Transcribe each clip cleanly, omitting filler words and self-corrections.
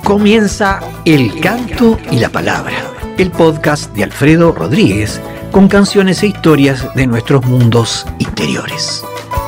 Comienza El Canto y la Palabra, el podcast de Alfredo Rodríguez, con canciones e historias de nuestros mundos interiores.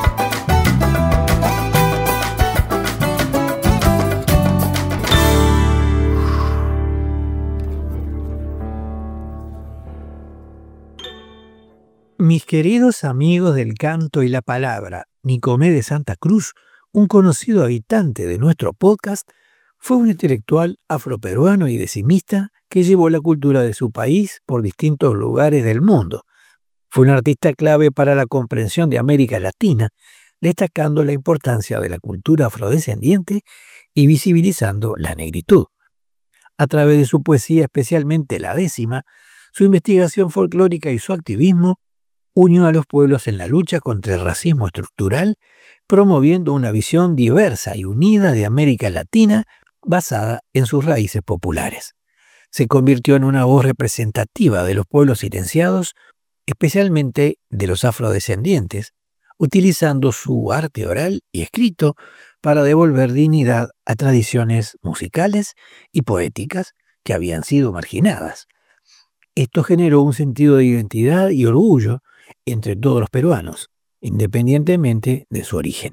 Mis queridos amigos del Canto y la Palabra, Nicomé de Santa Cruz, un conocido habitante de nuestro podcast, fue un intelectual afroperuano y decimista que llevó la cultura de su país por distintos lugares del mundo. Fue un artista clave para la comprensión de América Latina, destacando la importancia de la cultura afrodescendiente y visibilizando la negritud. A través de su poesía, especialmente la décima, su investigación folclórica y su activismo, unió a los pueblos en la lucha contra el racismo estructural, promoviendo una visión diversa y unida de América Latina basada en sus raíces populares. Se convirtió en una voz representativa de los pueblos silenciados, especialmente de los afrodescendientes, utilizando su arte oral y escrito para devolver dignidad a tradiciones musicales y poéticas que habían sido marginadas. Esto generó un sentido de identidad y orgullo entre todos los peruanos, independientemente de su origen.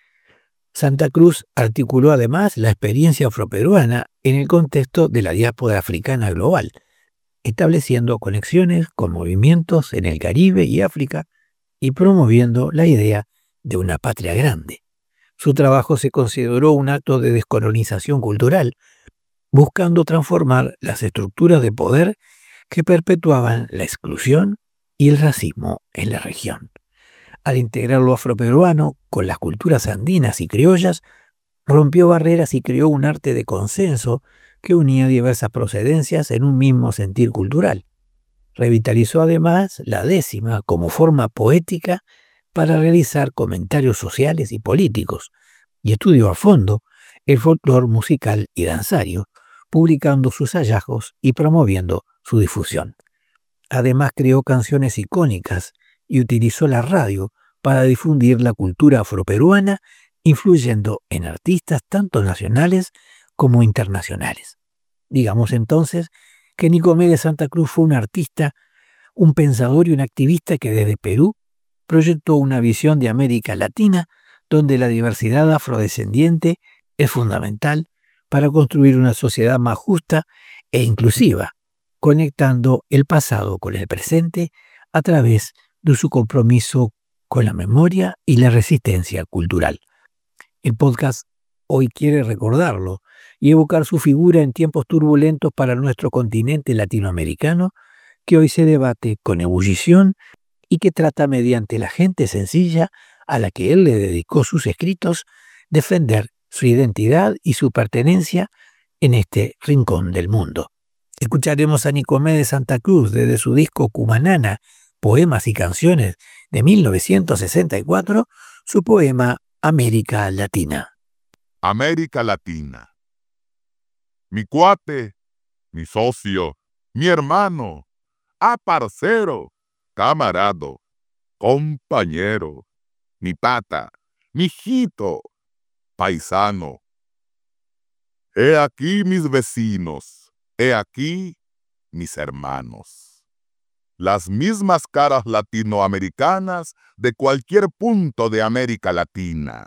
Santa Cruz articuló además la experiencia afroperuana en el contexto de la diáspora africana global, estableciendo conexiones con movimientos en el Caribe y África y promoviendo la idea de una patria grande. Su trabajo se consideró un acto de descolonización cultural, buscando transformar las estructuras de poder que perpetuaban la exclusión y el racismo en la región. Al integrar lo afroperuano con las culturas andinas y criollas, rompió barreras y creó un arte de consenso que unía diversas procedencias en un mismo sentir cultural. Revitalizó además la décima como forma poética para realizar comentarios sociales y políticos, y estudió a fondo el folclore musical y danzario, publicando sus hallazgos y promoviendo su difusión. Además creó canciones icónicas y utilizó la radio para difundir la cultura afroperuana, influyendo en artistas tanto nacionales como internacionales. Digamos entonces que Nicomé de Santa Cruz fue un artista, un pensador y un activista que desde Perú proyectó una visión de América Latina donde la diversidad afrodescendiente es fundamental para construir una sociedad más justa e inclusiva, conectando el pasado con el presente a través de su compromiso con la memoria y la resistencia cultural. El podcast hoy quiere recordarlo y evocar su figura en tiempos turbulentos para nuestro continente latinoamericano, que hoy se debate con ebullición y que trata mediante la gente sencilla a la que él le dedicó sus escritos, defender su identidad y su pertenencia en este rincón del mundo. Escucharemos a Nicomé de Santa Cruz desde su disco Cumanana, Poemas y Canciones de 1964, su poema América Latina. América Latina. Mi cuate, mi socio, mi hermano, parcero, camarado, compañero, mi pata, mi hijito, paisano. He aquí mis vecinos, he aquí mis hermanos. Las mismas caras latinoamericanas de cualquier punto de América Latina.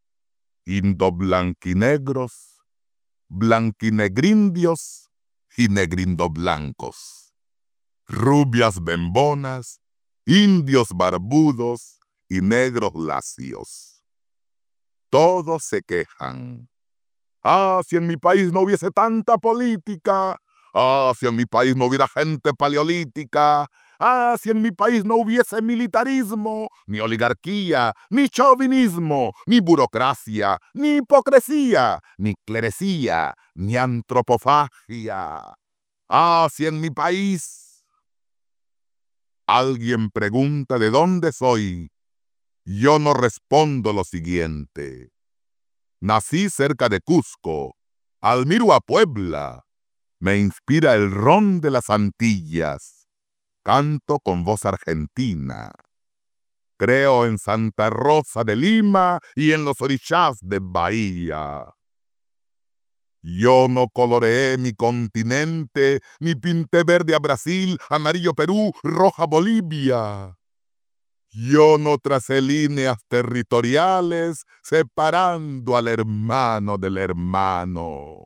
Indoblanquinegros, blanquinegrindios y negrindoblancos. Rubias bembonas, indios barbudos y negros lacios. Todos se quejan. Si en mi país no hubiese tanta política. Si en mi país no hubiera gente paleolítica. Si en mi país no hubiese militarismo, ni oligarquía, ni chauvinismo, ni burocracia, ni hipocresía, ni clerecía, ni antropofagia. Si en mi país alguien pregunta de dónde soy, yo no respondo lo siguiente. Nací cerca de Cusco, admiro a Puebla, me inspira el ron de las Antillas, canto con voz argentina. Creo en Santa Rosa de Lima y en los orishás de Bahía. Yo no coloreé mi continente, ni pinté verde a Brasil, amarillo Perú, roja Bolivia. Yo no tracé líneas territoriales separando al hermano del hermano.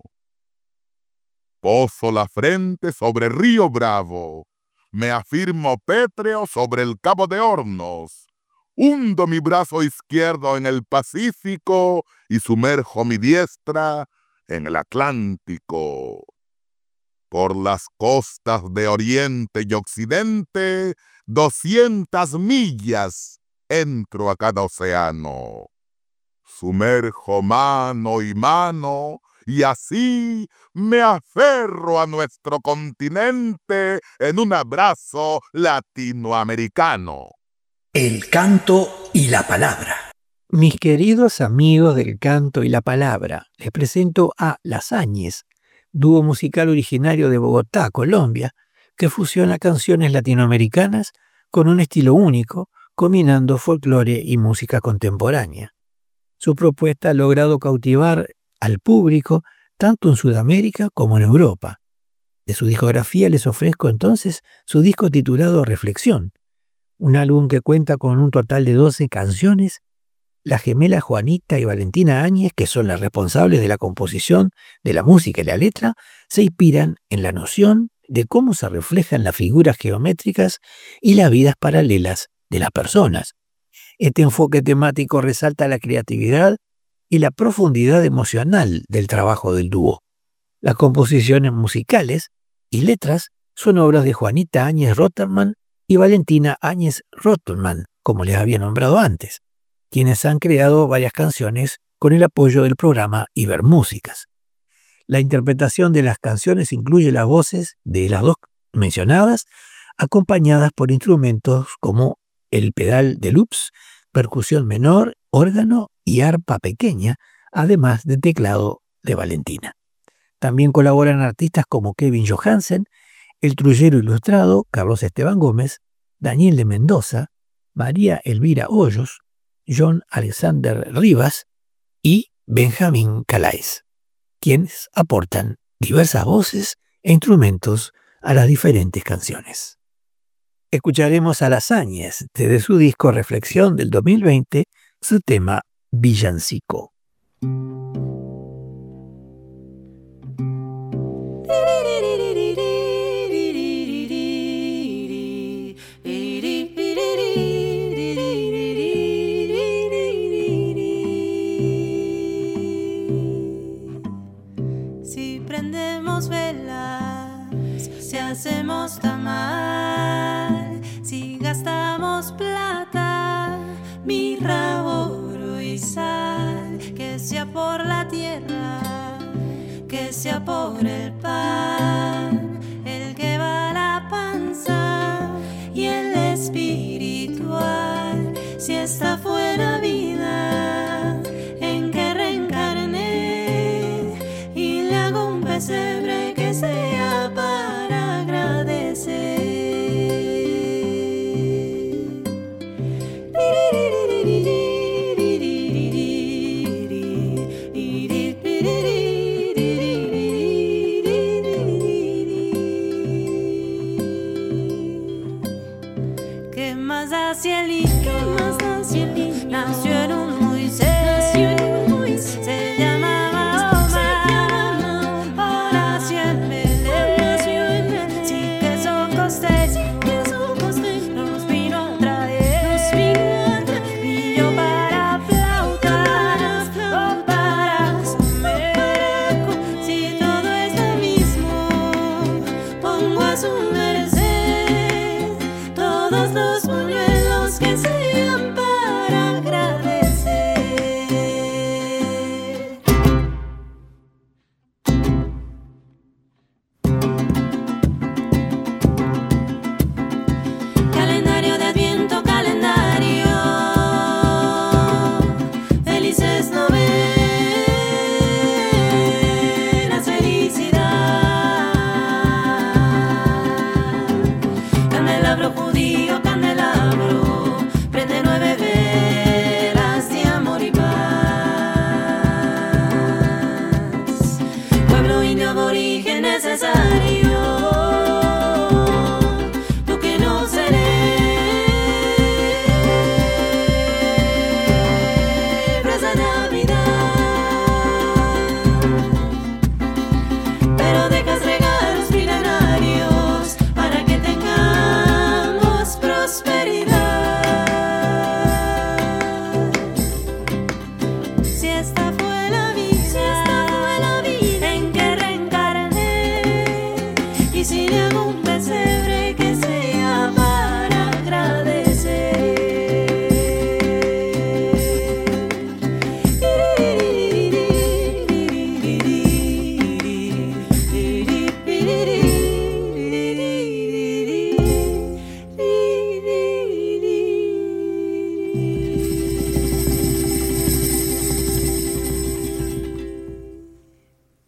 Poso la frente sobre Río Bravo, me afirmo pétreo sobre el Cabo de Hornos, hundo mi brazo izquierdo en el Pacífico y sumerjo mi diestra en el Atlántico. Por las costas de Oriente y Occidente, 200 millas entro a cada océano. Sumerjo mano y mano, y así me aferro a nuestro continente en un abrazo latinoamericano. El canto y la palabra. Mis queridos amigos del canto y la palabra, les presento a Las Áñez, dúo musical originario de Bogotá, Colombia, que fusiona canciones latinoamericanas con un estilo único, combinando folclore y música contemporánea. Su propuesta ha logrado cautivar al público tanto en Sudamérica como en Europa. De su discografía les ofrezco entonces su disco titulado Reflexión, un álbum que cuenta con un total de 12 canciones. Las gemelas Juanita y Valentina Áñez, que son las responsables de la composición de la música y la letra, se inspiran en la noción de cómo se reflejan las figuras geométricas y las vidas paralelas de las personas. Este enfoque temático resalta la creatividad y la profundidad emocional del trabajo del dúo. Las composiciones musicales y letras son obras de Juanita Áñez Rotterman y Valentina Áñez Rotterman, como les había nombrado antes, quienes han creado varias canciones con el apoyo del programa Ibermúsicas. La interpretación de las canciones incluye las voces de las dos mencionadas, acompañadas por instrumentos como el pedal de loops, percusión menor, órgano y arpa pequeña, además de teclado de Valentina. También colaboran artistas como Kevin Johansen, el trullero ilustrado Carlos Esteban Gómez, Daniel de Mendoza, María Elvira Hoyos, John Alexander Rivas y Benjamín Calais, quienes aportan diversas voces e instrumentos a las diferentes canciones. Escucharemos a Las Áñez desde su disco Reflexión del 2020, su tema Villancico. Si prendemos velas, si hacemos tamal, si gastamos plata, mirra, oro y sal, que sea por la tierra, que sea por el pan, el que va a la panza y el espiritual, si esta fue la vida en que reencarné y le hago un pesebre que sea para agradecer.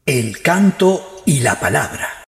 El canto y la palabra.